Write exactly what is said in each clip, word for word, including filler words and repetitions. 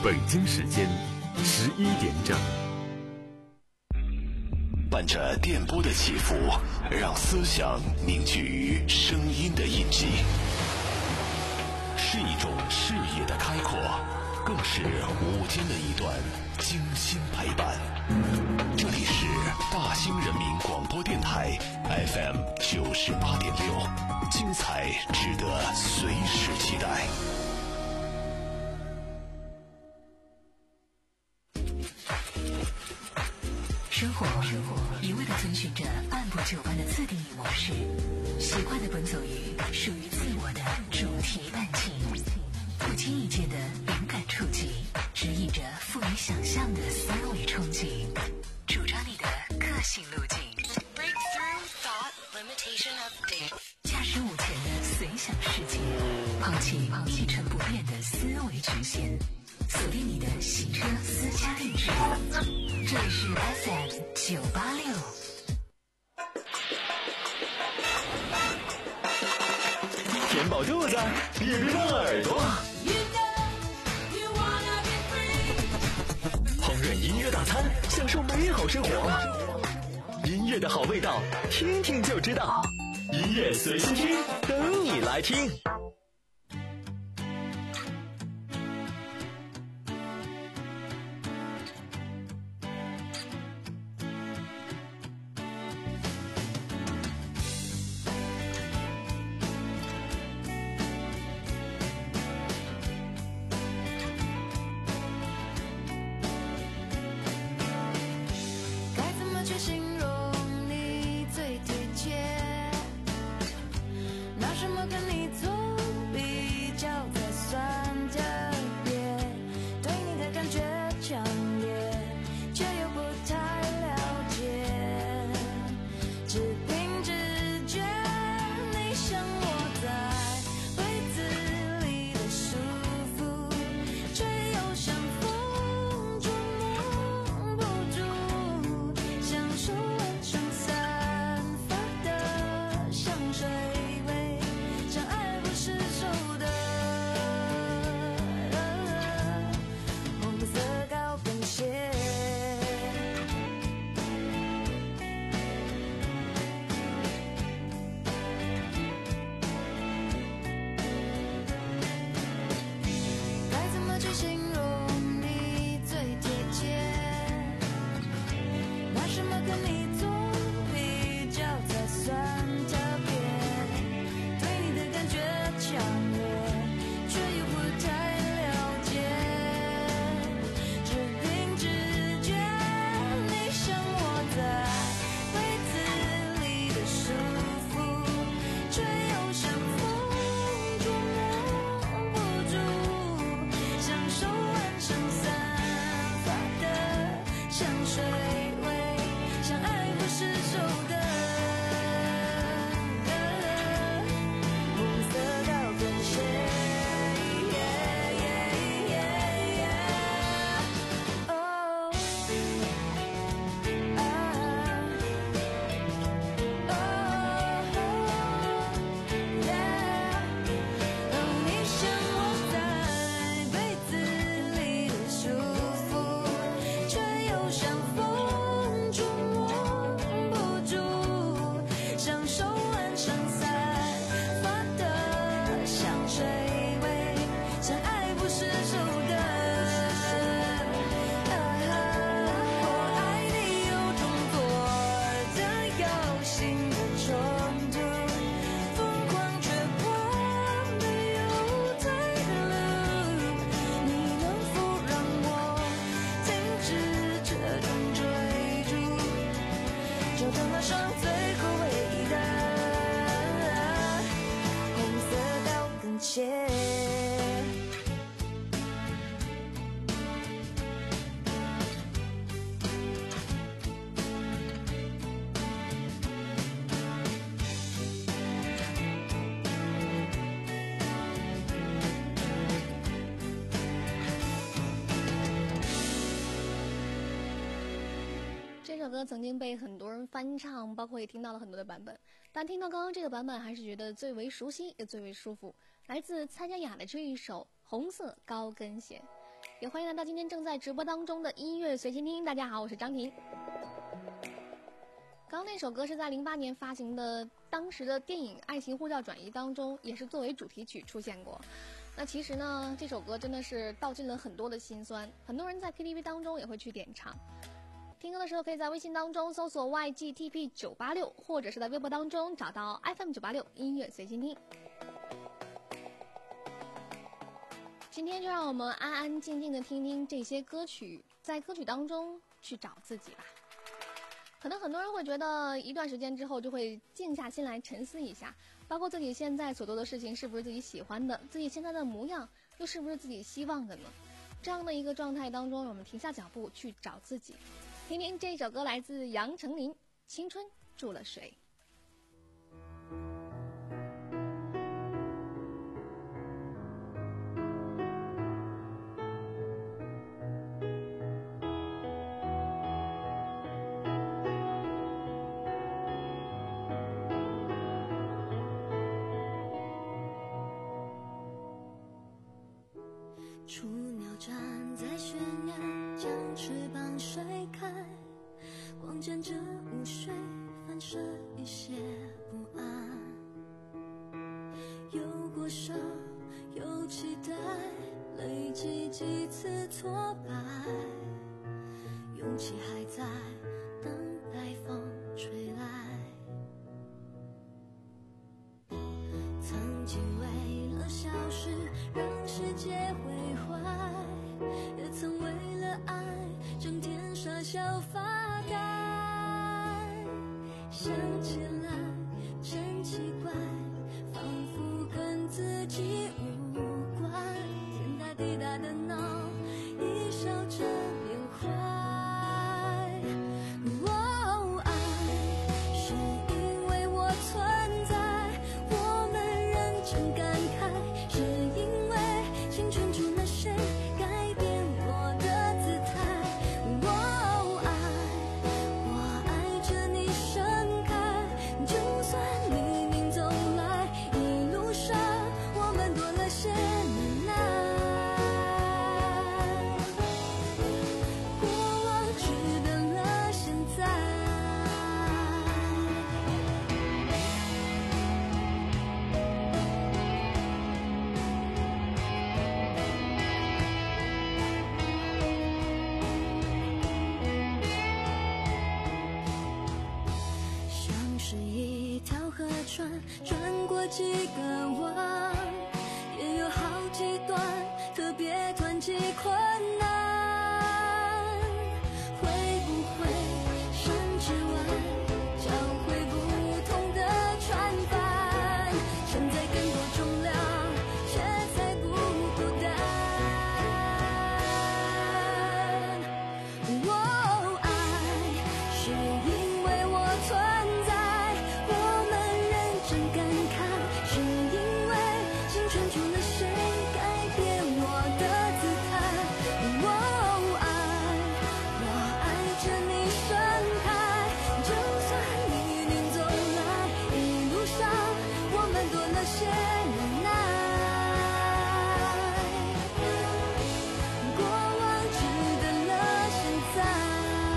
北京时间十一点整。 伴着电波的起伏，让思想凝聚于声音的印记，是一种视野的开阔，更是午间的一段精心陪伴。这里是大兴人民广播电台 F M 九十八点六，精彩值得随时期待。 生活一味地遵循着按部就班的自定义模式，习惯地奔走于属于自我的主题淡景，不经意间的灵感触及，指引着富于想象的思维憧憬，主张你的个性路径。Breakthrough thought limitation update。驾驶午前的随想世界，抛弃一成不变的思维局限，锁定你的洗车私家定制。这里是 F M 九八六。 填饱肚子，别别忘耳朵。烹饪音乐大餐，享受美好生活。音乐的好味道，听听就知道。音乐随心听，等你来听。 这首歌曾经被很多人翻唱，包括也听到了很多的版本，但听到刚刚这个版本还是觉得最为熟悉也最为舒服，来自蔡健雅的这一首红色高跟鞋。 也欢迎来到今天正在直播当中的音乐随心听。大家好，我是张婷。刚刚那首歌是在零八年发行的当时的电影《爱情护照转移》当中，也是作为主题曲出现过。那其实呢，这首歌真的是道尽了很多的辛酸，很多人在 K T V 当中也会去点唱。听歌的时候可以在微信当中搜索 Y G T P 九八六， 或者是在微博当中找到 F M 九八六 音乐随心听。今天就让我们安安静静的听听这些歌曲，在歌曲当中去找自己吧。可能很多人会觉得一段时间之后就会静下心来沉思一下，包括自己现在所做的事情是不是自己喜欢的，自己现在的模样又是不是自己希望的呢？这样的一个状态当中，我们停下脚步去找自己。听听这首歌，来自杨丞琳，《青春住了水》。 雏鸟站在悬崖，将翅膀甩开，光沾着雾水，反射一些不安。有过伤，有期待，累积几次挫败，勇气还在等待风吹来。曾经为了小事让世界毁坏，也曾为了爱整天傻笑发呆。想起来真奇怪，仿佛跟自己无关，天大地大的闹，一笑着缅怀。哦，爱是因为我存在，我们认真感慨，是因为青春住了谁改变我的姿态。哦，爱我爱着你盛开，就算黎明走来，一路上我们多了些能耐。过往只等了现在。像是一条河船，转过几个弯，也有好几段特别湍急困难。会不会山之外教会不同的船帆，承载更多重量，却才不孤单。哦，爱是因为我存在，我们认真感慨，是因为青春住了谁改变我的姿态。哦，爱我爱着你盛开，就算黎明走来，一路上我们多了些能耐。过往只等了现在。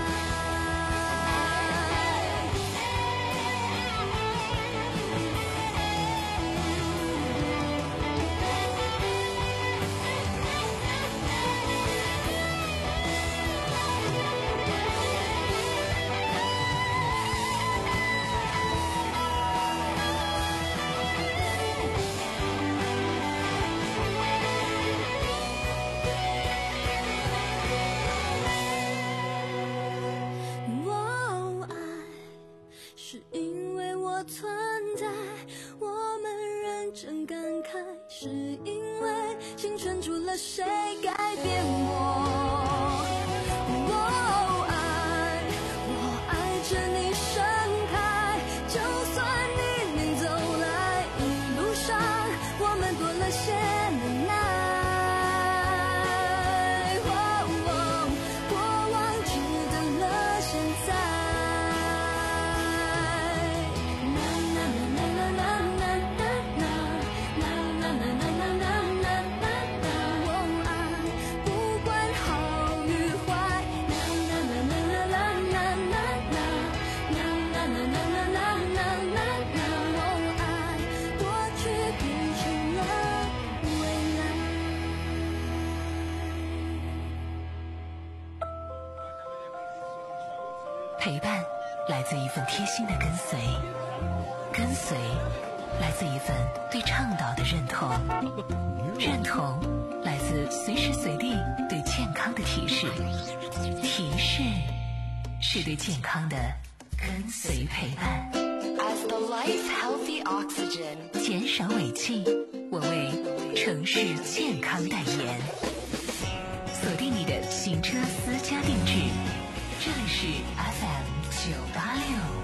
哦，爱是因为我存在，我们认真感慨，是因为青春住了谁改变我。哦，爱我爱着你盛开，就算黎明走来，一路上我们多了些能耐。哦，过往只等了现在。啦啦啦啦啦啦啦啦啦啦啦啦啦啦啦啦。哦，爱不陪伴来自一份贴心的跟随，跟随来自一份对倡导的认同，认同来自随时随地对健康的提示，提示是对健康的跟随陪伴。 As the life healthy oxygen， 减少尾气，我为城市健康代言。锁定你的行车私家定制，这里是 F M 九八六。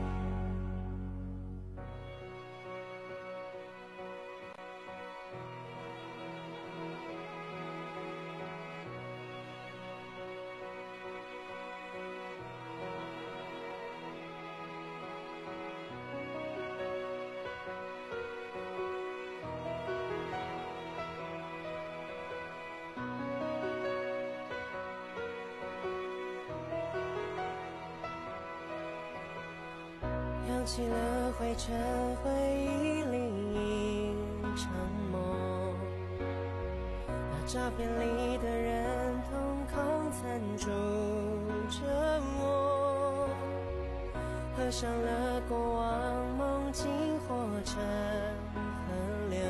扬起了灰尘，回忆里一场梦，把照片里的人统统残住着我，合上了过往，梦境化成河流，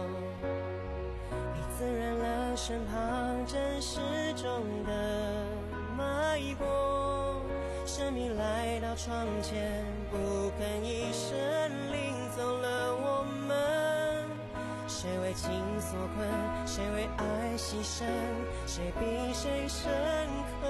你滋润了身旁真实中的脉搏，生命来到窗前，不吭一声，领走了我们。谁为情所困，谁为爱牺牲，谁比谁深刻，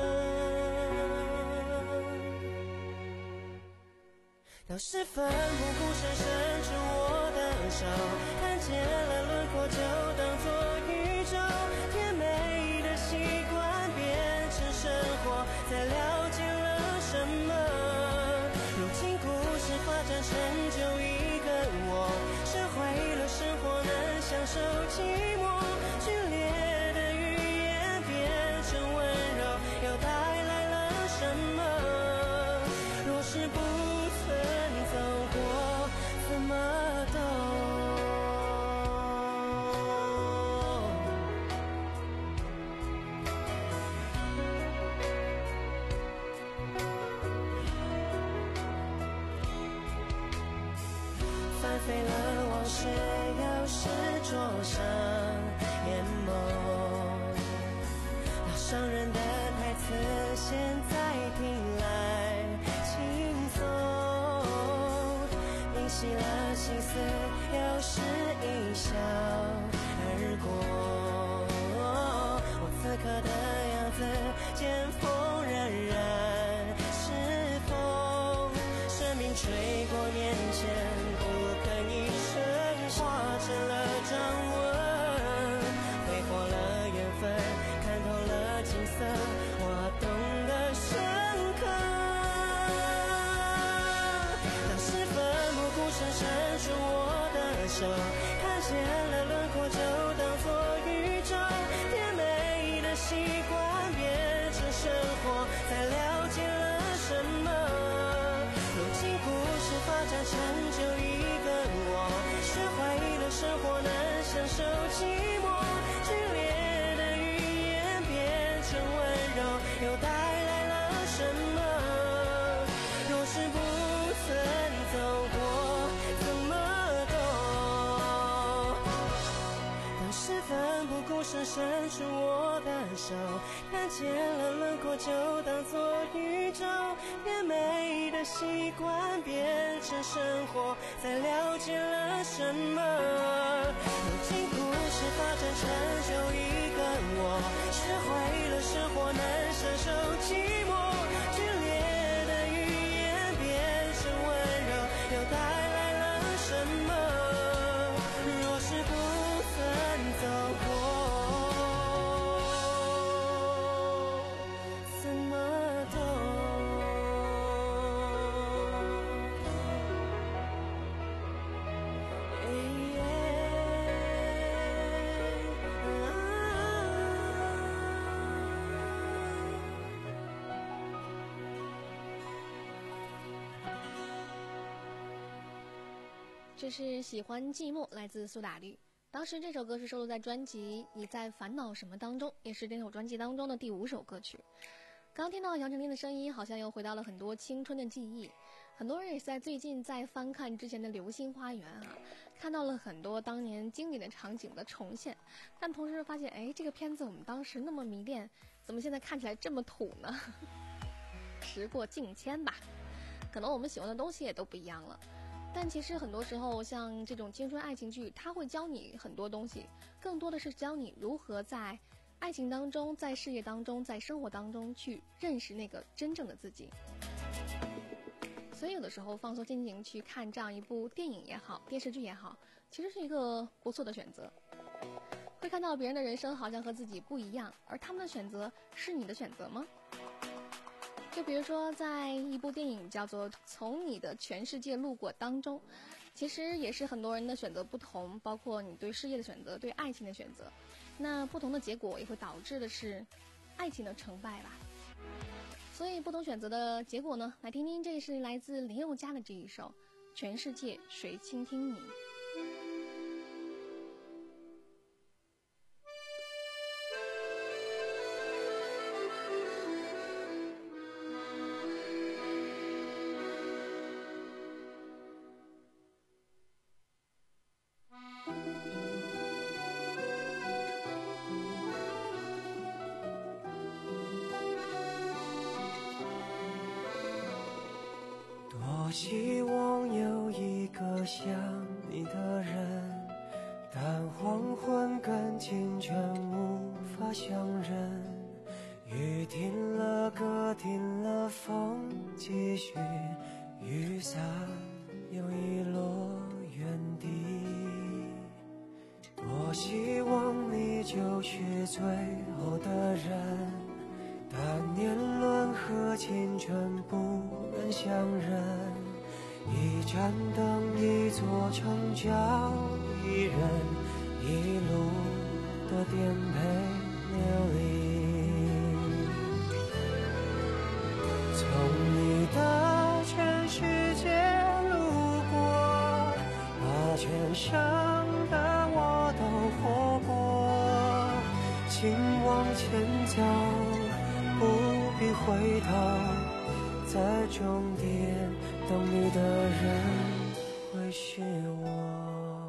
都是奋不顾身伸出我的手，看见了轮廓就当作宇宙，甜美的习惯变成生活，才了解了什么。如今故事发展成就一个我，学会了生活能享受寂寞，剧烈的语言变成温柔，又带来了什么？若是不曾走过，怎么懂？翻飞了往事，又是桌上眼眸，那伤人的台词现在听来轻松，平息了心思，又是一笑而过，我此刻的样子见风冉冉是风，生命吹过面前，一生化成了掌纹，挥霍了缘分，看透了景色，我懂得深刻。当时奋不顾身伸出我的手，看见了轮廓就当作宇宙，甜美的习惯变成生活，才了解了什么。如今故事发展成就一学会了生活能享受寂寞，剧烈的语言变成温柔，又带来了什么？若是不曾走过，怎么懂？当时奋不顾身伸出我的手，看见了轮廓就当作宇宙，甜美的习惯变成生活，才了解了什么？如今故事发展成就一个我，学会了生活能享受寂寞，剧烈的语言变成温柔，又带来了什么？若是不曾走过，怎么懂？ 这是喜欢寂寞，来自苏打绿。当时这首歌是收录在专辑《你在烦恼什么》当中，也是这首专辑当中的第五首歌曲。 刚听到杨丞琳的声音，好像又回到了很多青春的记忆。很多人也在最近在翻看之前的《流星花园》啊，看到了很多当年经典的场景的重现，但同时发现，哎，这个片子我们当时那么迷恋，怎么现在看起来这么土呢？时过境迁吧，可能我们喜欢的东西也都不一样了。但其实很多时候，像这种青春爱情剧，它会教你很多东西，更多的是教你如何在爱情当中，在事业当中，在生活当中去认识那个真正的自己。所以有的时候放松心情去看这样一部电影也好，电视剧也好，其实是一个不错的选择。会看到别人的人生好像和自己不一样，而他们的选择是你的选择吗？就比如说在一部电影叫做《从你的全世界路过》当中，其实也是很多人的选择不同，包括你对事业的选择，对爱情的选择，那不同的结果也会导致的是爱情的成败吧。所以不同选择的结果呢，来听听，这是来自林宥嘉的这一首《全世界谁倾听你》。 希望有一个像你的人，但黄昏跟清晨无法相认。雨停了，歌停了，风继续，雨伞又遗落原地。多希望你就是最后的人，但年轮和青春不能相认。一盏灯，一座城，叫一人，一路的颠沛流离。从你的全世界路过，把全盛的我都活过。请往前走，不必回头，在终点等你的人会是我。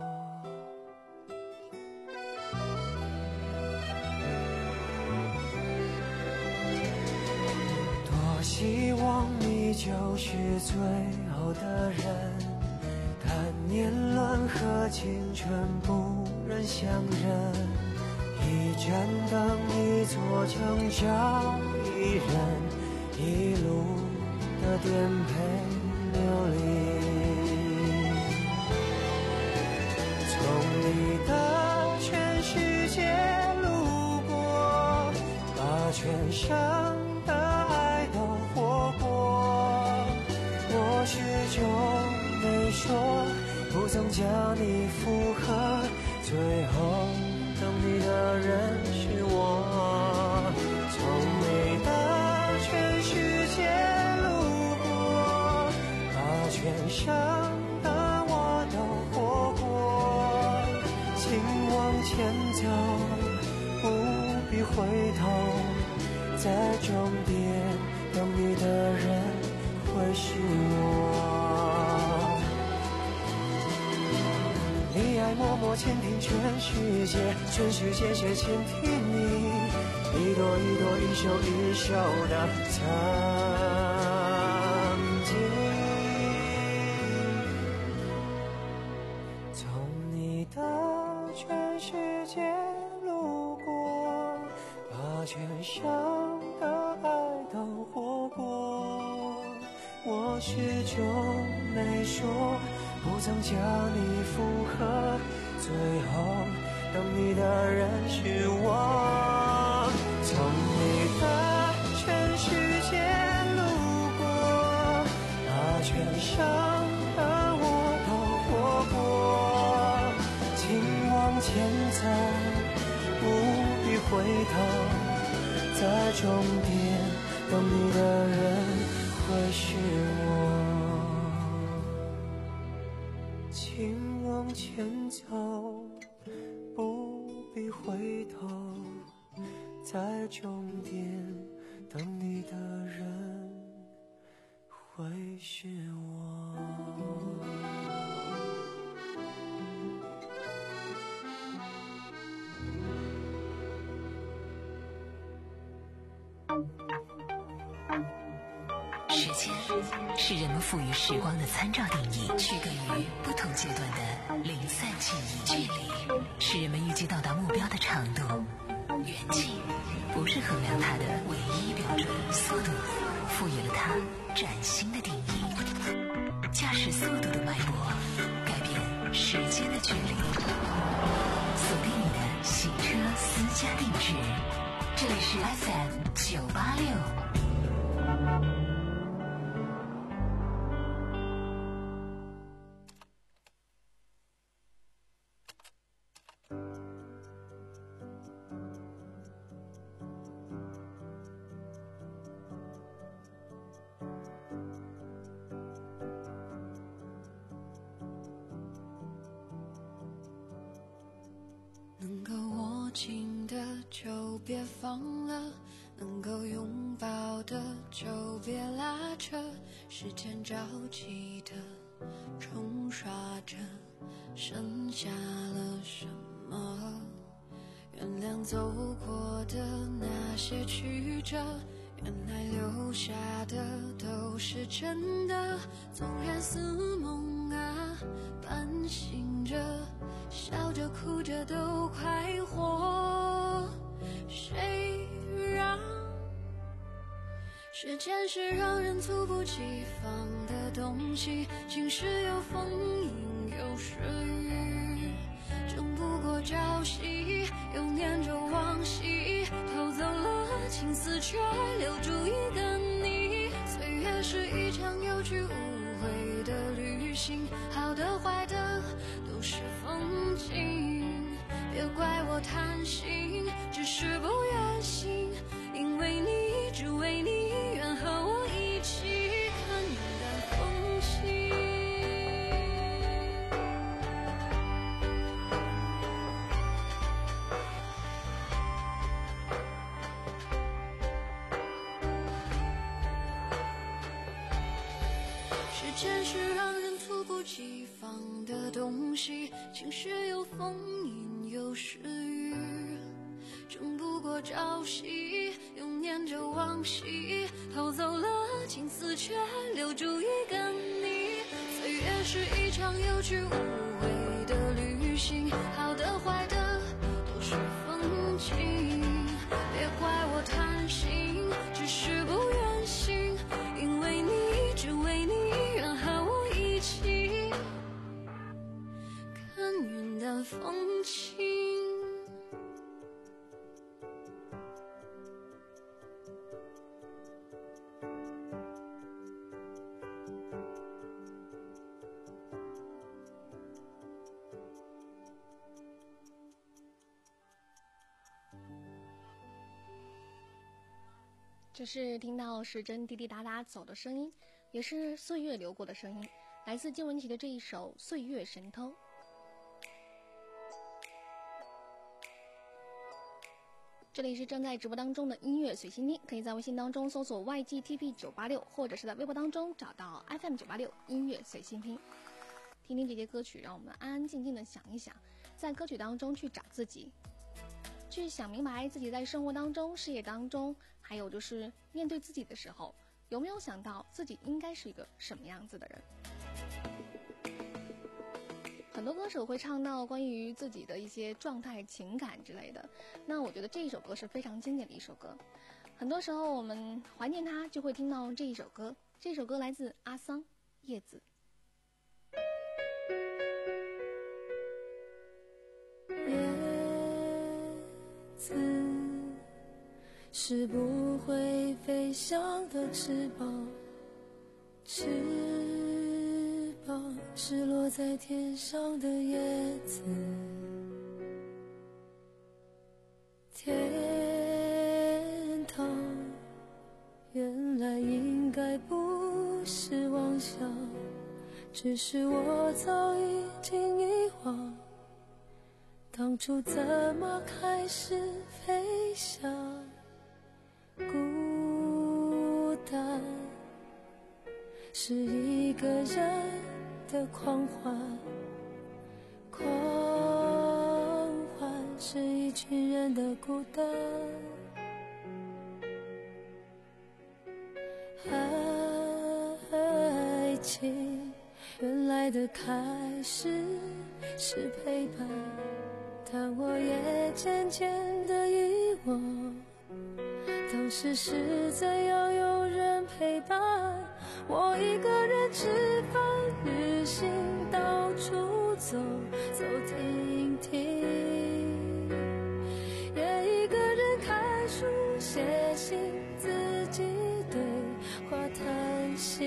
多希望你就是最后的人，但年轮和青春不忍相认。一盏灯，一座城，叫一人，一路的颠沛流离。从你的全世界路过，把全盛的爱都活过。我始终没说，不曾将你附和，最后等你的人是我。从你的全世界路过，把全盛的我都活过。请往前走，不必回头，在终点等你的人会是我。你爱默默倾听全世界，全世界却倾听你，一朵一朵，一首一首的曾经。从你的全世界路过，把全盛的爱都活过。我始终没说，不曾将你附和，最后等你的人是我。从你的全世界路过，把全盛的我都活过。请往前走，不必回头，在终点等你的人会是我。请往前走，不必回头，在终点等你的人会是我。 时间是人们赋予时光的参照定义，区隔于不同阶段的零散记忆。距离是人们预计到达目标的长度，远近不是衡量它的唯一标准，速度赋予了它崭新的定义。驾驶速度的脉搏，改变时间的距离。锁定你的行车私家定制，这里是 F M 九八六。 能够握紧的就别放了，能够拥抱的就别拉扯，时间着急的冲刷着，剩下了什么？原谅走过的那些曲折，原来留下的都是真的，纵然似梦啊，半醒着，笑着哭着都快活。谁让时间是让人猝不及防的东西，晴时有风阴有时雨，争不过朝夕，又念着往昔，偷走了青丝却留住一个你。岁月是一场有去无回的旅行，好的坏的都是风景，别怪我贪心，只是不愿醒，因为你只为你愿和我一起看云淡风轻。时间是让人猝不及防的东西，晴时有风阴有时雨，争不过朝夕，又念着往昔，偷走了青丝却留住一个你。岁月是一场有去无回的旅行，好的坏的都是风景，别怪我贪心，只是不愿醒，因为你只为你愿和我一起看云淡风轻。 这是听到时针滴滴答答走的声音，也是岁月流过的声音，来自金玟岐的这一首《岁月神偷》。这里是正在直播当中的音乐随心听，可以在微信当中搜索 Y G T P 九八六，或者是在微博当中找到 F M 九八六音乐随心听，听听这些歌曲，让我们安安静静的想一想，在歌曲当中去找自己，去想明白自己在生活当中、事业当中，还有就是面对自己的时候，有没有想到自己应该是一个什么样子的人。很多歌手会唱到关于自己的一些状态、情感之类的，那我觉得这一首歌是非常经典的一首歌。很多时候我们怀念它，就会听到这一首歌。这首歌来自阿桑，《叶子》。 叶子是不会飞翔的翅膀，翅膀是落在天上的叶子。天堂原来应该不是妄想，只是我早已经遗忘当初怎么开始飞翔。孤是一个人的狂欢，狂欢是一群人的孤单。爱情原来的开始是陪伴，但我也渐渐的遗忘，当时是怎样有人陪伴我，一个人吃饭旅行，到处走走停停，也一个人看书写信，自己对话叹息，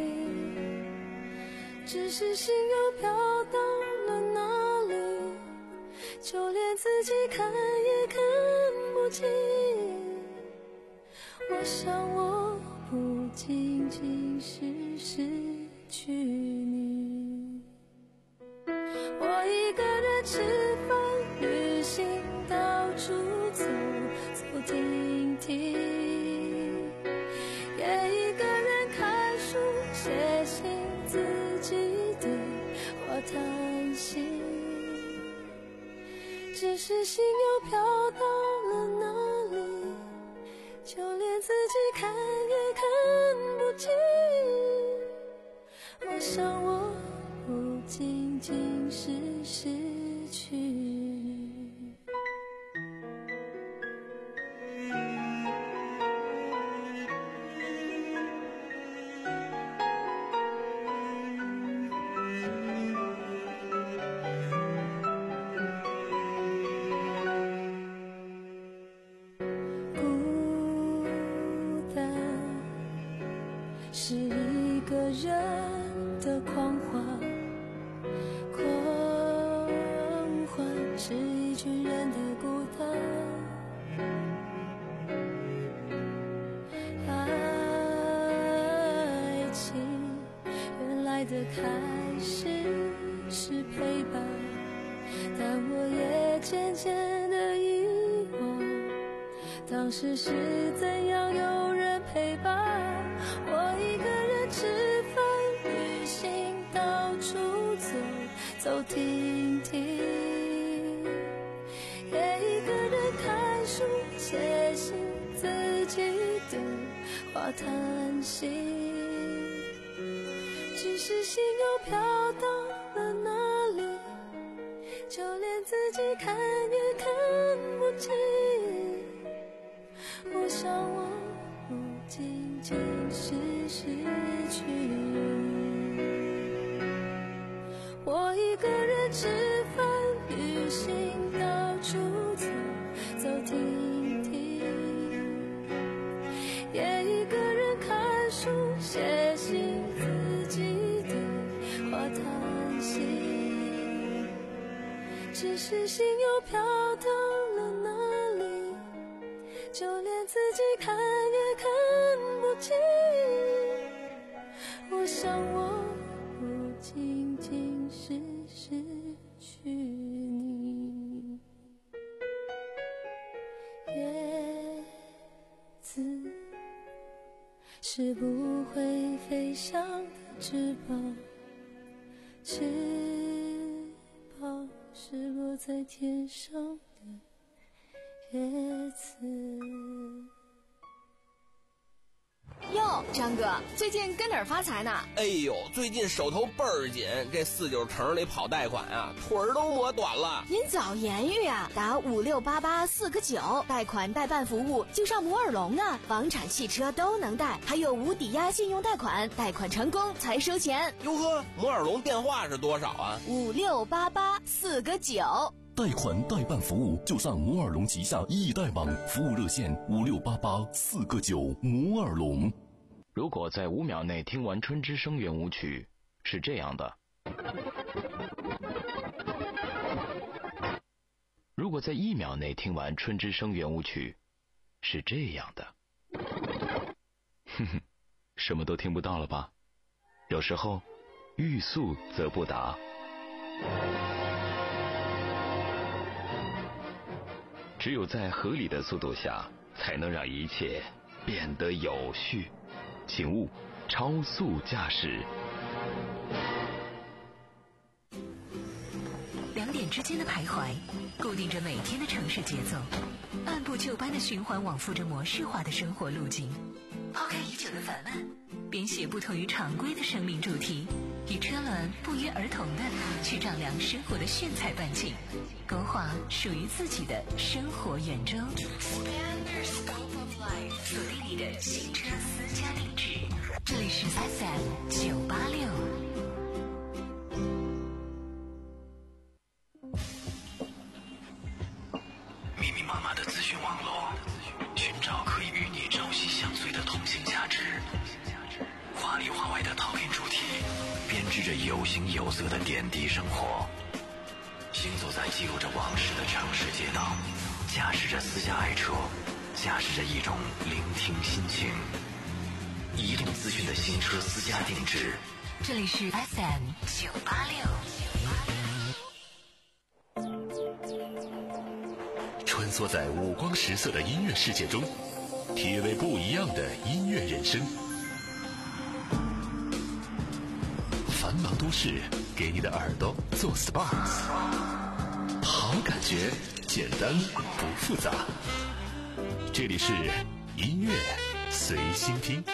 只是心又飘到了哪里，就连自己看也看不清。我想我不仅仅是失去你，我一个人吃饭旅行，到处走走停停，也一个人看书写信，自己对话叹息，只是心又飘到了哪里，就连自己看也看不清。我想我不仅仅是失去你。是一个人的狂欢，狂欢是一群人的孤单。爱情原来的开始是陪伴，但我也渐渐的遗忘，当时是怎样有人陪伴我，一个人吃饭旅行，到处走走停停，也一个人看书写信，自己对话叹息，只是心又飘到了哪里，就连自己看也看不清。我想我不仅仅是失去你，我一个人吃饭旅行，到处走走停停，也一个人看书写信，自己对话叹息，只是心又飘到了哪里，就连自己看也看不清。我想我不仅仅是失去你，叶子是不会飞翔的翅膀，翅膀是落在天上的叶子。 哟，张哥，最近跟哪儿发财呢？ 哎呦，最近手头倍儿紧，这四九城里跑贷款啊，腿儿都磨短了。 您早言语啊，打五六八八四个九，贷款代办服务就上摩尔龙啊，房产、汽车都能贷，还有无抵押信用贷款，贷款成功才收钱。 哟呵，摩尔龙电话是多少啊？ 五六八八四个九。 贷款代办服务就上摩尔龙旗下易贷网，服务热线五六八八四个九。摩尔龙。 如果在五秒内听完春之声圆舞曲，是这样的；如果在一秒内听完春之声圆舞曲，是这样的。哼哼，什么都听不到了吧？有时候，欲速则不达。只有在合理的速度下，才能让一切变得有序。请勿超速驾驶。 两点之间的徘徊，固定着每天的城市节奏，按部就班的循环往复着模式化的生活路径。抛开已久的烦闷，编写不同于常规的生命主题，与车轮不约而同的去丈量生活的炫彩半径，勾画属于自己的生活圆周。锁定你的新车私家定制，这里是 F M 九八六。 密密麻麻的资讯网络，寻找可以与你朝夕相随的通信价值。华里华外的套片主题，编织着有形有色的点滴生活。行走在记录着往事的城市街道，驾驶着私家爱车，驾驶着一种聆听心情。移动资讯的新车私家定制， 这里是 F M 九八六。 穿梭在五光十色的音乐世界中，体味不一样的音乐人生。繁忙都市给你的耳朵做 S P A， 好感觉，简单不复杂。这里是音乐随心听。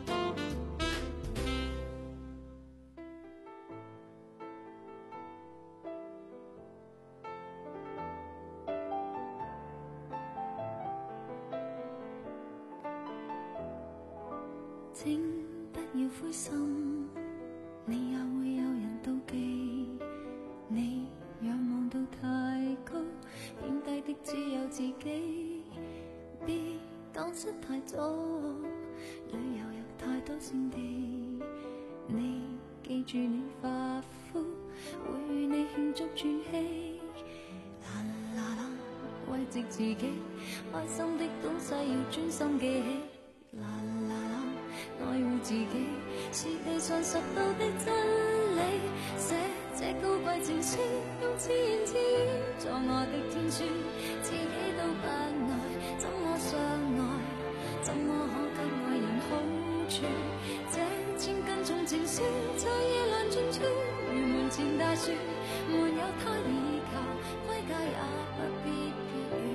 請不要灰心，你也會有人妒忌。你仰望到太高，偏低的只有自己。別蕩失太早，旅遊有太多勝地。你記住你發膚，會與你慶祝轉起。啦啦啦，慰藉自己，開心的東西要專心記起。啦啦啦，愛護自己是地上拾到的真理。寫這高貴情書，用自言自語作我的天書，自己都不愛，怎麼相愛？怎麼可給愛人好處？這千斤重情書，晝夜難盡處，如門前大樹，沒有他倚靠，歸家也不必別語。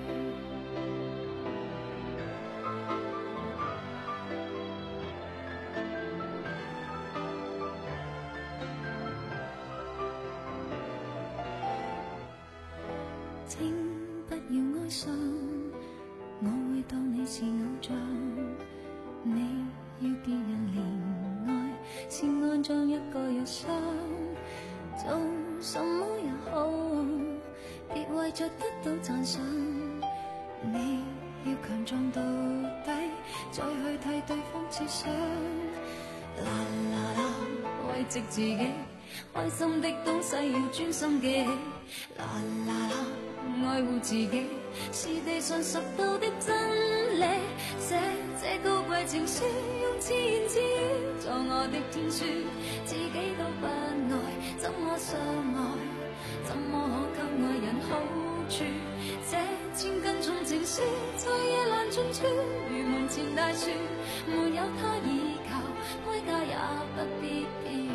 請不要哀傷，我會當你是偶像。你要別人憐愛，是安裝一個藥箱。做什麼也好，別為着得到讚賞。你要強壯到底，再去替對方設想。啦啦啦，慰藉自己，開心的東西要專心記起。啦啦啦，愛護自己是地上拾到的真理。寫這高貴情書，用自言自語作我的天書，自己都不愛，怎麼相愛？怎麼可給愛人好處？這千斤重情書，晝夜難盡處，如門前大樹，沒有他倚靠，歸家也不必別語。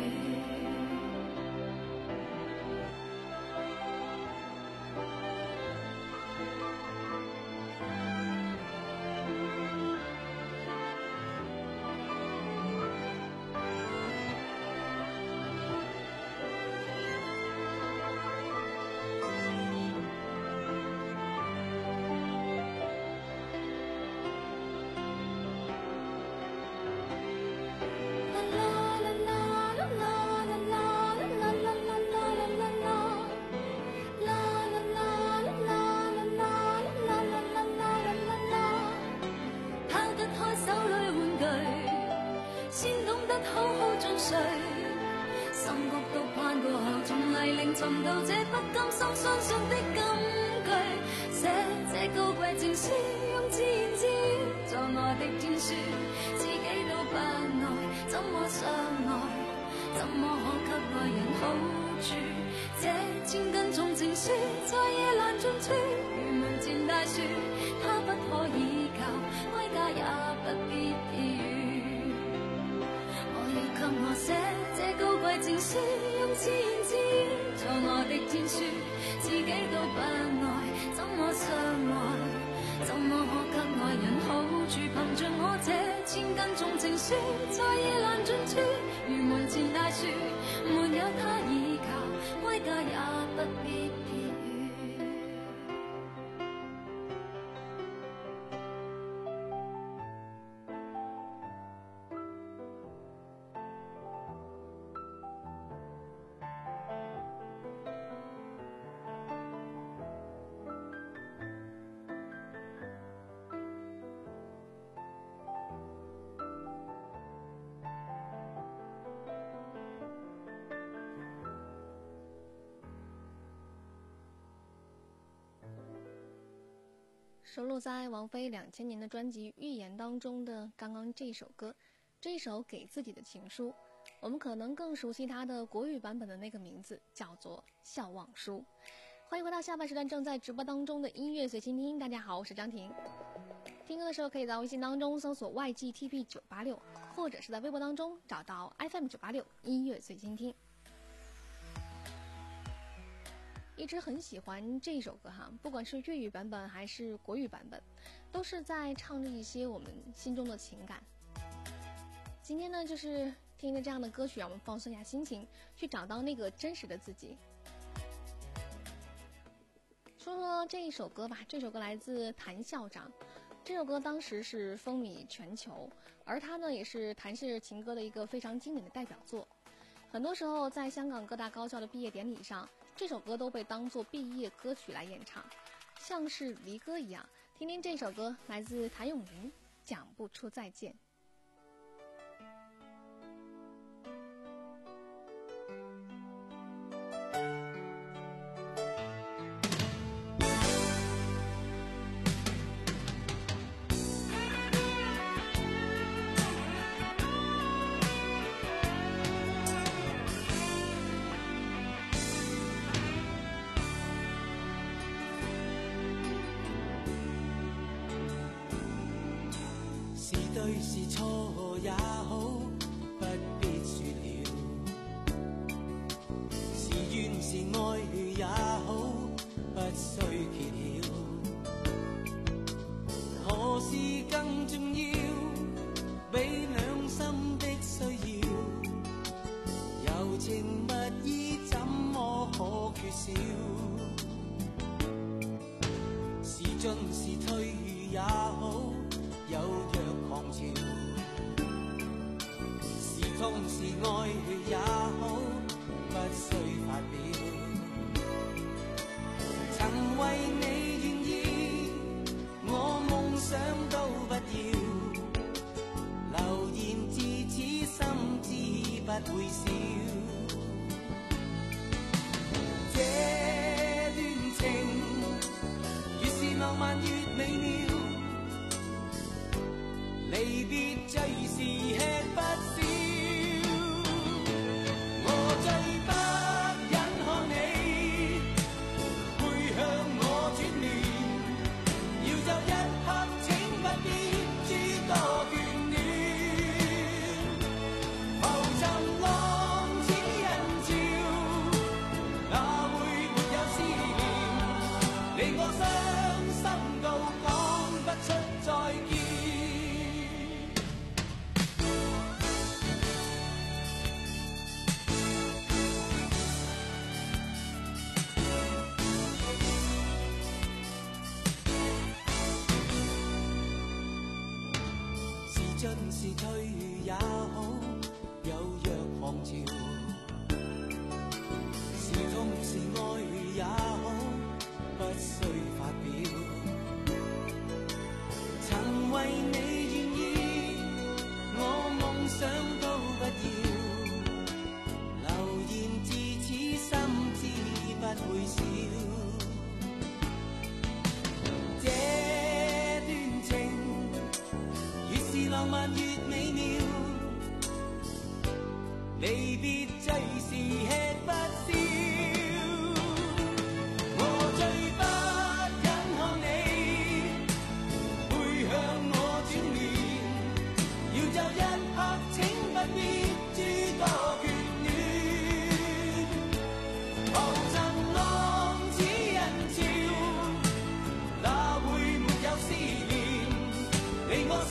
尋到這不甘心相信的金句，寫這高貴情書，用自言自語作我的天書，自己都不愛，怎麼相愛？怎麼可給愛人好處？這千斤重情書，再夜難盡處，如門前大樹，他不可倚靠，歸家也不必別語。 處憑着我這千斤重情書，在夜闌盡處，如門前大樹，沒有他倚靠，歸家也不必撇雨。 收录在王菲两千年的专辑《预言》当中的刚刚这首歌，这一首给自己的情书，我们可能更熟悉它的国语版本的那个名字叫做《笑忘书》。欢迎回到下半时段正在直播当中的音乐随心听，大家好，我是张婷。听歌的时候可以在微信当中搜索 Y G T P 九八六，或者是在微博当中找到 F M 九八六音乐随心听。一直很喜欢这首歌哈，不管是粤语版本还是国语版本，都是在唱着一些我们心中的情感。今天呢，就是听着这样的歌曲，让我们放松一下心情，去找到那个真实的自己。说说这一首歌吧，这首歌来自谭校长，这首歌当时是风靡全球，而它呢也是谭氏情歌的一个非常经典的代表作。很多时候在香港各大高校的毕业典礼上，这首歌都被当作毕业歌曲来演唱，像是离歌一样。听听这首歌，来自谭咏麟，《讲不出再见》。 對是錯也好，不必說了；是怨是愛也好，不需揭曉。何事更重要？比兩心的需要，柔情蜜意怎麼可缺少？是進是退也好，有若狂潮，是痛是愛也好，不需發表。曾為你願意，我夢想都不要，流言自此心知不會少。這段情越是浪漫越美妙，離別最是吃不消，我最不忍看你背向我轉面，要就一刻請不必諸多眷戀，浮沉浪似人潮，哪會沒有思念，令我傷心到講不出再見。進是退也好，有若狂潮，是痛是愛也好，不需發表。曾為你願意，我夢想都不要，流言自此心知不會少。這段情浪漫越美妙，離別最是吃不消。我最不忍看你背向我轉面，要就一刻請不必諸多眷戀，浮沉浪似人潮，哪會沒有思念，令我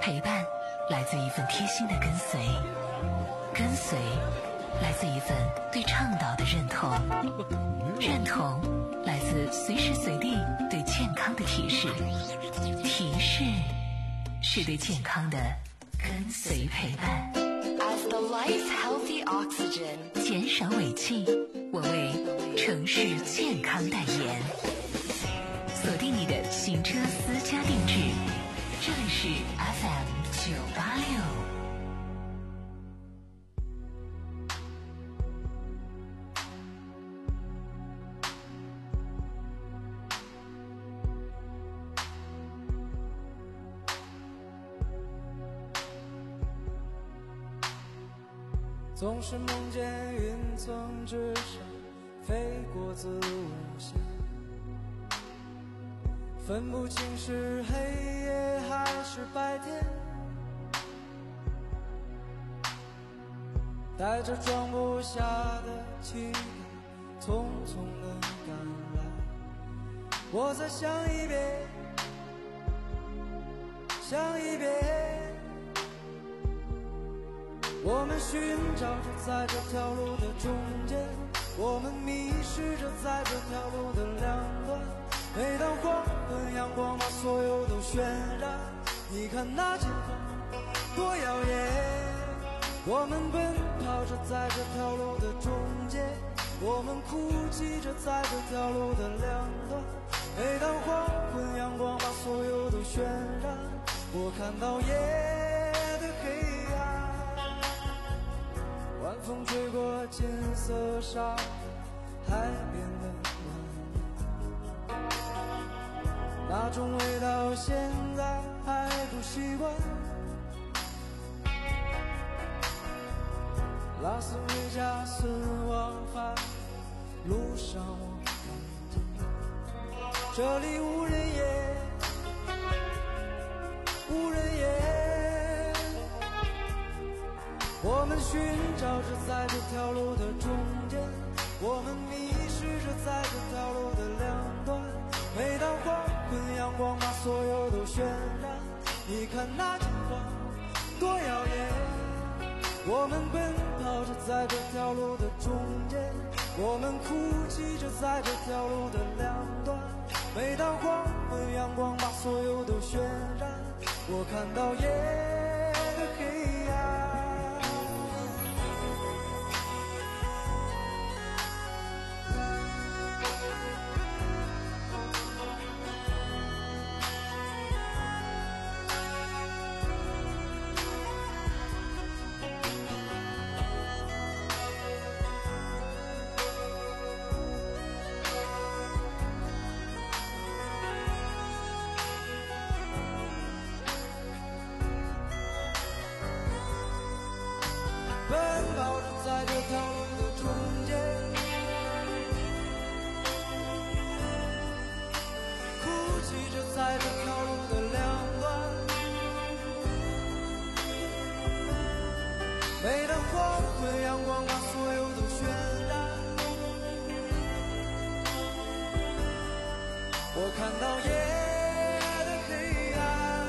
陪伴来自一份贴心的跟随，跟随来自一份对倡导的认同，认同来自随时随地对健康的提示，提示是对健康的跟随陪伴。 As the life's healthy oxygen， 减少尾气，我为城市健康代言。锁定你的行车私家定制，这里是 F M 九八六。 总是梦见云层之上飞过子午线，分不清是黑夜还是白天，带着装不下的期待匆匆地赶来，我再想一遍想一遍，我们寻找着在这条路的中间，我们迷失着在这条路的两端，每当黄昏阳光把所有都渲染，你看那金黄多耀眼，我们奔跑着在这条路的中间，我们哭泣着在这条路的两端，每当黄昏阳光把所有都渲染，我看到夜的黑暗，晚风吹过金色沙海边的暖，那种味道现在还不习惯，拉斯维加斯往返路上我看见这里无人烟无人烟，我们寻找着在这条路的中间，我们迷失着在这条路的两端，每当黄昏阳光把所有都渲染，你看那金黄多耀眼，我们奔跑着在这条路的中间，我们哭泣着在这条路的两端，每当黄昏阳光把所有都渲染，我看到夜的黑暗。奔跑着在这条路的中间，哭泣着在这条路的两端，每当黄昏阳光把所有都渲染，我看到夜的黑暗。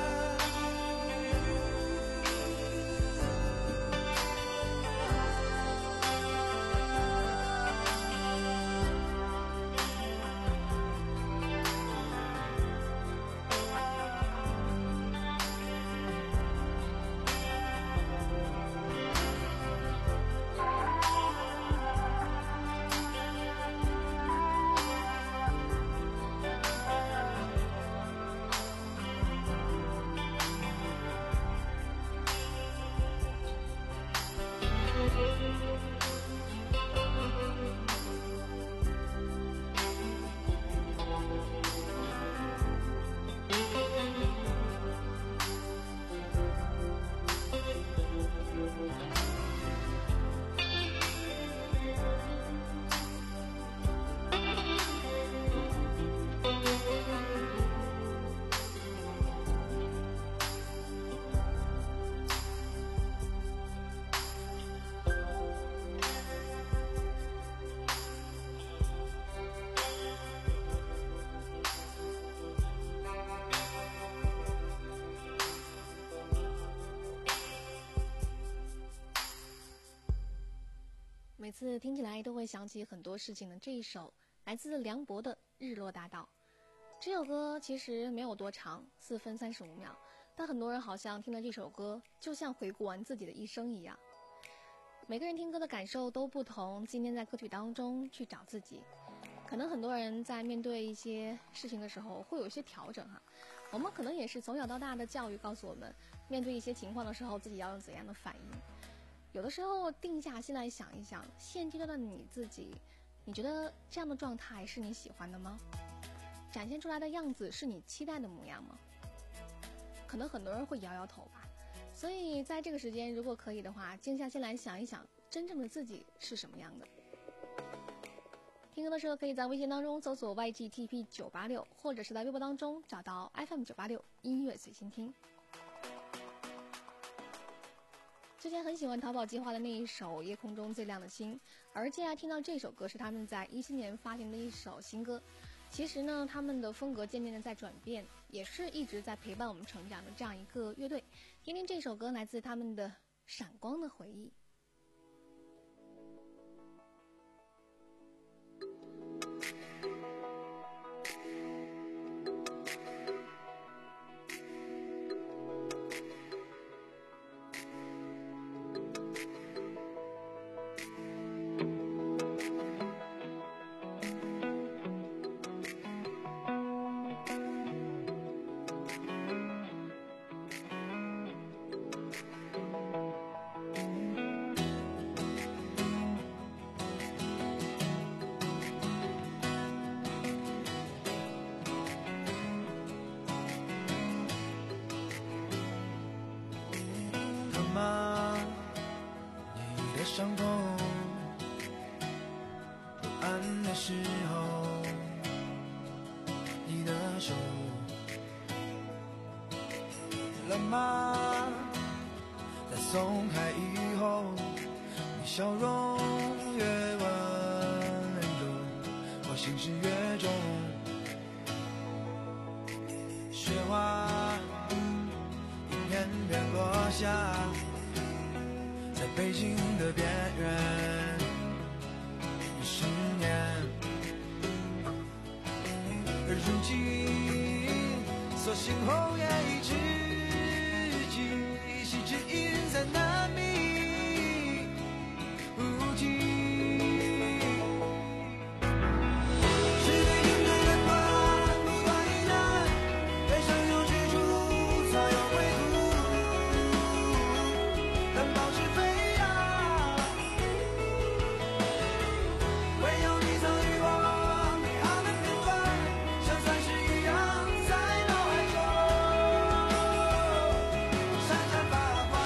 次听起来都会想起很多事情的这一首来自梁博的《日落大道》。这首歌其实没有多长，四分三十五秒，但很多人好像听了这首歌就像回顾完自己的一生一样。每个人听歌的感受都不同，今天在歌曲当中去找自己。可能很多人在面对一些事情的时候会有一些调整哈，我们可能也是从小到大的教育告诉我们，面对一些情况的时候自己要用怎样的反应。有的时候定下心来想一想，现阶段的你自己，你觉得这样的状态是你喜欢的吗？展现出来的样子是你期待的模样吗？可能很多人会摇摇头吧。所以在这个时间，如果可以的话，静下心来想一想，真正的自己是什么样的。听歌的时候，可以在微信当中搜索 Y G T P 九八六，或者是在微博当中找到 F M 九八六音乐随心听。之前很喜欢淘宝计划的那一首《夜空中最亮的星》，而接下来听到这首歌是他们在一七年发行的一首新歌。其实呢，他们的风格渐渐的在转变，也是一直在陪伴我们成长的这样一个乐队。听听这首歌，来自他们的《闪光的回忆》。 你的伤痛，不安的时候，你的手了吗？在松开以后，你笑容越温柔，我心事越重。雪花一片片落下，在北京的边缘，十年，而如今，所幸红颜已知己，一夕之音在难觅无尽。是对应对的断，不断一难，人生有去处，才有归途。但保持飞扬，唯有你曾与我美好的片段，像钻石一样在脑海中闪闪发光。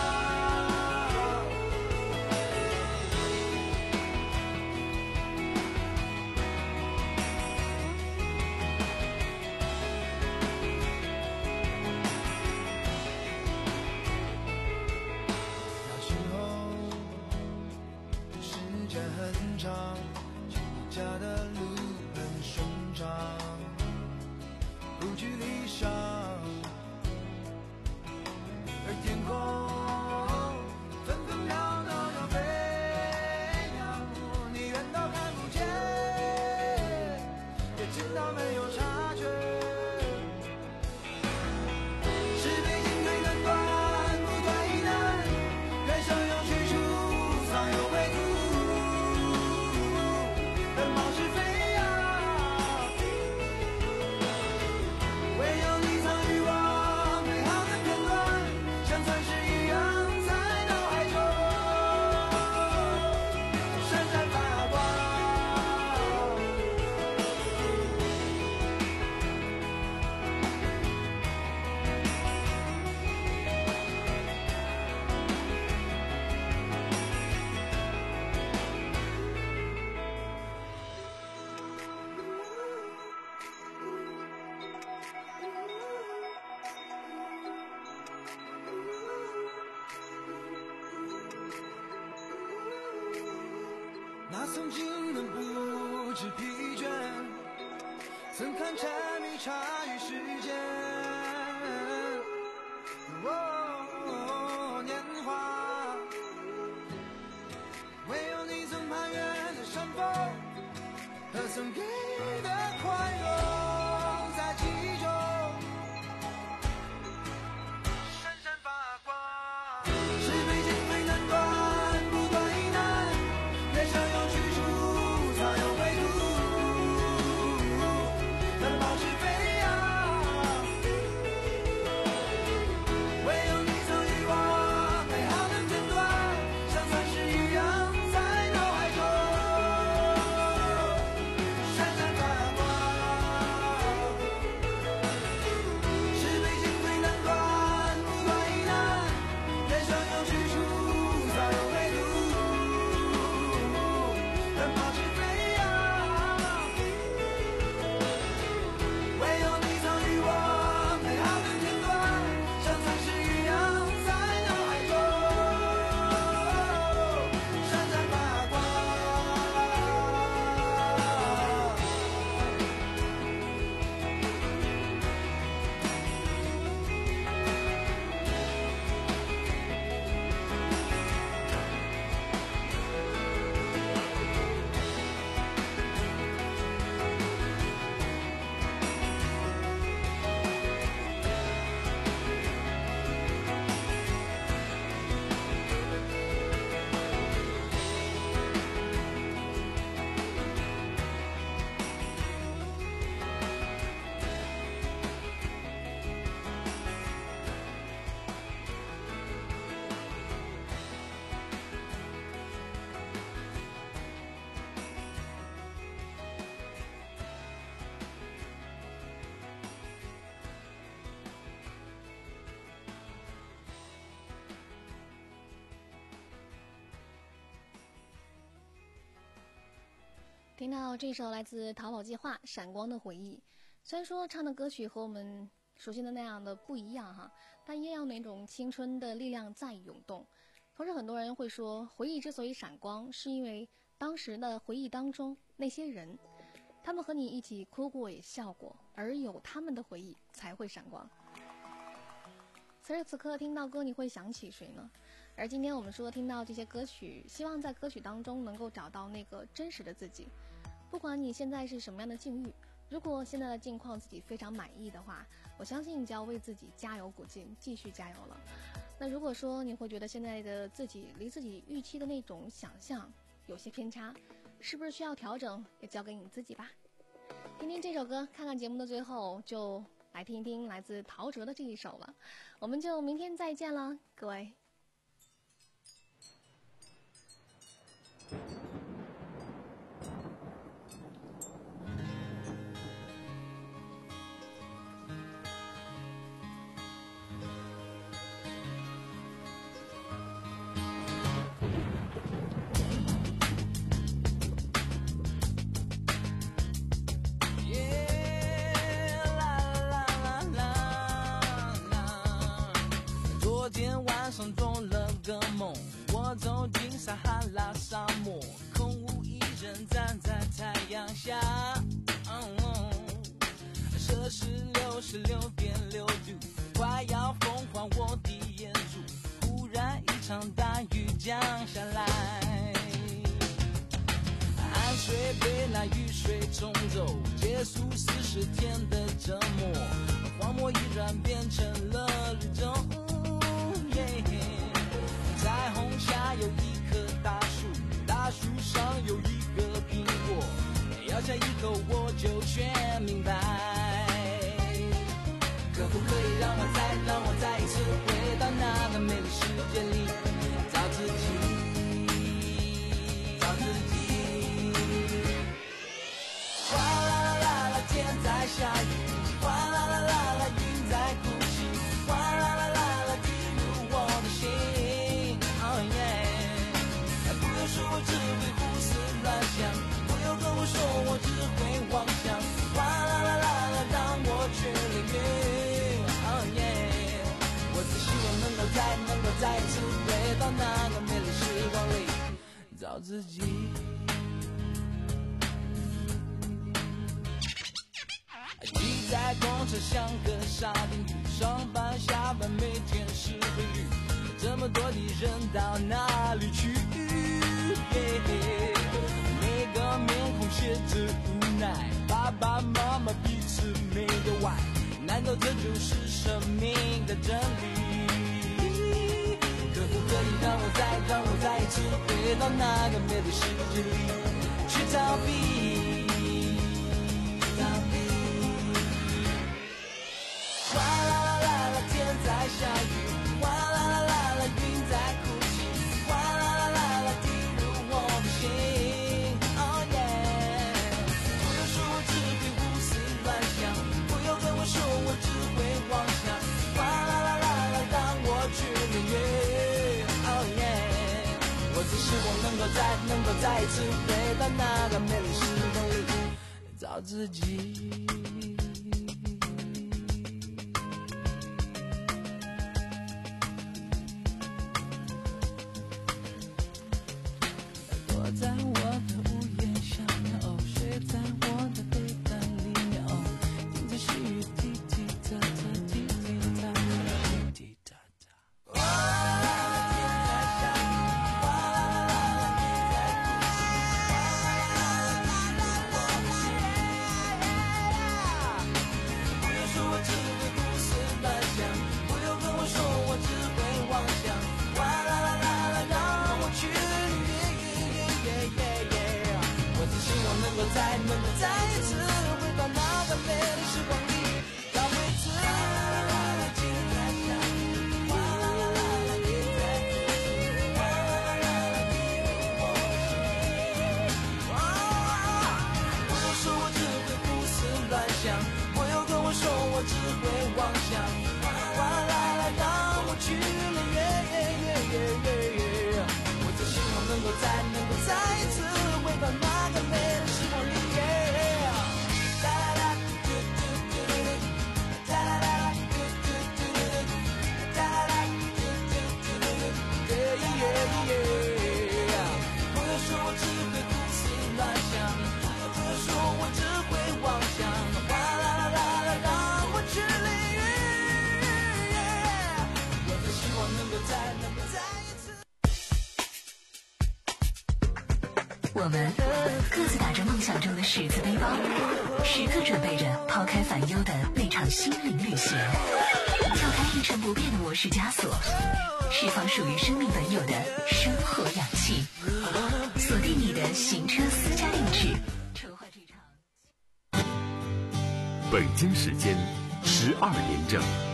那时候时间很长，去你家的路很顺畅，不距离上，而天空分分秒都要飞扬，你远到看不见，也知道没有察觉。是北京最难断，不断一难，人生有去处，藏有归途。但保持飞扬，唯有你曾与我美好的片段，像钻石一样在脑海中闪闪发光。那曾经能不知疲倦，曾看蝉鸣茶与时间。哦，年华，唯有你曾攀越送给的快乐在记忆中闪闪发光。是非进退难断，不断疑难，人生有去处，才有归途。能保持飞扬，唯有你曾与我美好的片段，像钻石一样在脑海中闪闪发光。是非进退难断，不断疑难，人生有去处，才有归途。能保持飞扬，唯有你曾与我美好的片段，像钻石一样在脑海中闪闪发光。 听到这首来自逃跑计划《闪光的回忆》，虽然说唱的歌曲和我们熟悉的那样的不一样哈，但依然有那种青春的力量在涌动。同时很多人会说，回忆之所以闪光，是因为当时的回忆当中那些人，他们和你一起哭过也笑过，而有他们的回忆才会闪光。此时此刻听到歌，你会想起谁呢？而今天我们说听到这些歌曲，希望在歌曲当中能够找到那个真实的自己。不管你现在是什么样的境遇，如果现在的境况自己非常满意的话，我相信你就要为自己加油鼓劲，继续加油了。那如果说你会觉得现在的自己离自己预期的那种想象有些偏差，是不是需要调整，也交给你自己吧。听听这首歌，看看节目的最后就来听一听来自陶喆的这一首了。我们就明天再见了，各位。 走进撒哈拉沙漠，空无一人站在太阳下。摄氏六十六点六度，快要风化我的眼珠。忽然一场大雨降下来，汗水被那雨水冲走，结束四十天的折磨。荒漠依然变成了绿洲。彩虹下有一棵大树，大树上有一个苹果，咬下一口我就全明白。可不可以让我再让我再一次回到那个美丽世界里，找自己，找自己。哗啦啦啦啦，天在下雨，哗啦啦啦啦，云在哭泣，哗啦啦啦啦，滴入我的心。说我只会胡思乱想，不要跟我说我只会妄想，哗啦啦啦啦，让我去淋雨。Oh yeah， 我只希望能够再能够再一次回到那个美丽时光里，找自己。挤在公车像个沙丁鱼，上班下班每天是回雨，这么多的人到哪里去？每个面孔写着无爸妈妈彼此没有爱，难道这就是生命的真理？可不可以让我再让我再一次回到那个美丽世界里去逃避？逃避。哗啦啦啦啦，天在下雨，哗啦啦啦啦，云在哭泣，哗啦啦啦啦，滴入我的心。Oh yeah， 不要说我只会胡思乱想，不要跟我说我只会妄想，哗啦啦啦啦，让我去领略。Oh yeah， 我只希望能够再能够再一次回到那个美丽时光里找自己。在我的屋檐下面，哦，睡在我的被单里面，哦，听着细雨滴滴答答，滴滴答答，滴滴答答。哗啦啦啦，天在下雨，哗啦啦啦，云在哭泣，哗啦啦啦，滴入我的心。不要说我只会胡思乱想，不要跟我说我只会妄想，哗啦啦啦啦，让我去。我只希望能够再能够再一次回到那个美丽时光里，让每次天在下雨，哗啦啦啦啦，云在哭泣，哗啦啦啦啦，滴入我的心。不要说我只会胡思乱想，不要跟我说我只会妄想，哗啦啦，让我去领略。我只希望能够再能够再一次回到那个美丽时光里。哒啦啦，嘟嘟嘟嘟嘟，哒啦啦，嘟嘟嘟嘟嘟，哒啦啦，嘟嘟嘟嘟嘟，耶耶耶耶。不要说我只会胡思乱想，不要说我只会妄想，哗啦啦啦啦，让我去领略。我只希望能够再能够再一次。 我们各自打着梦想中的十字背包，时刻准备着抛开烦忧的那场心灵旅行，跳开一成不变的模式枷锁，释放属于生命本有的生活氧气，锁定你的行车私家定制，筹划这场。 北京时间十二点整。